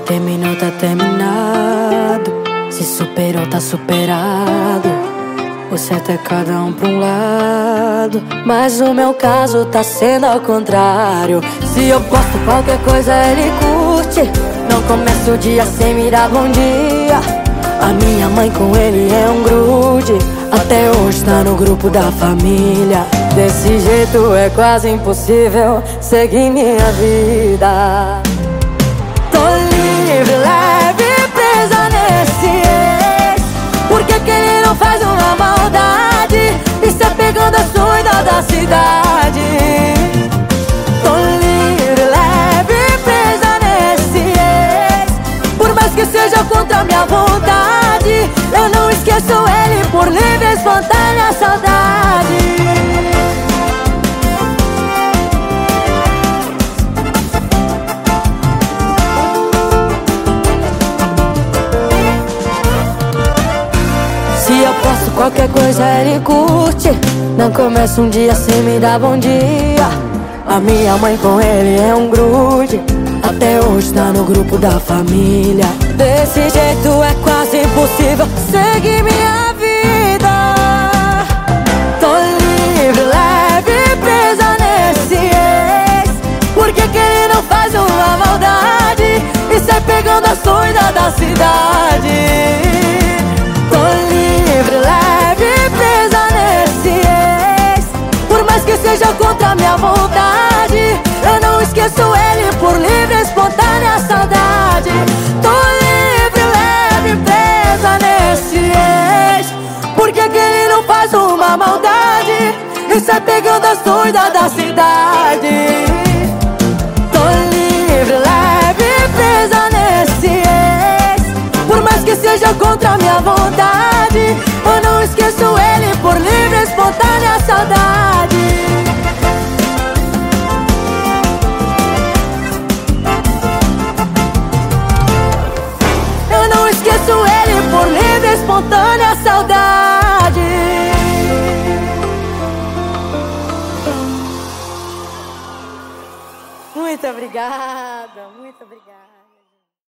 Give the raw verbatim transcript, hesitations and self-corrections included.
Terminou, tá terminado. Se superou, tá superado. O certo é cada um pra um lado, mas o meu caso tá sendo ao contrário. Se eu posto qualquer coisa, ele curte. Não começa o dia sem me dar bom dia. A minha mãe com ele é um grude. Até hoje tá no grupo da família. Desse jeito é quase impossível seguir minha vida. Tô livre, leve, presa nesse ex. Por que que ele não faz uma maldade e se apegando às doidas da cidade? Tô livre, leve, presa nesse ex. Por mais que seja contra minha vontade, eu não esqueço ele por livre, espontânea saudade. Se eu posto qualquer coisa, ele curte. Não começa um dia sem me dar bom dia. A minha mãe com ele é um grude. Até hoje tá no grupo da família. Desse jeito é quase impossível seguir minha vida. Tô livre, leve, presa nesse ex. Por que que ele não faz uma maldade e sai pegando as doidas da cidade? Tô livre, leve, presa nesse ex. Por mais que seja contra minha vontade, eu não esqueço ele por livre, espontânea saudade. Tô livre, leve, presa nesse ex. Por que que ele não faz uma maldade e sai pegando as doidas da cidade? Tô livre, leve, presa nesse ex. Por mais que seja contra minha vontade, eu não esqueço ele por livre, espontânea saudade. Eu não esqueço ele por livre, espontânea saudade. Muito obrigada.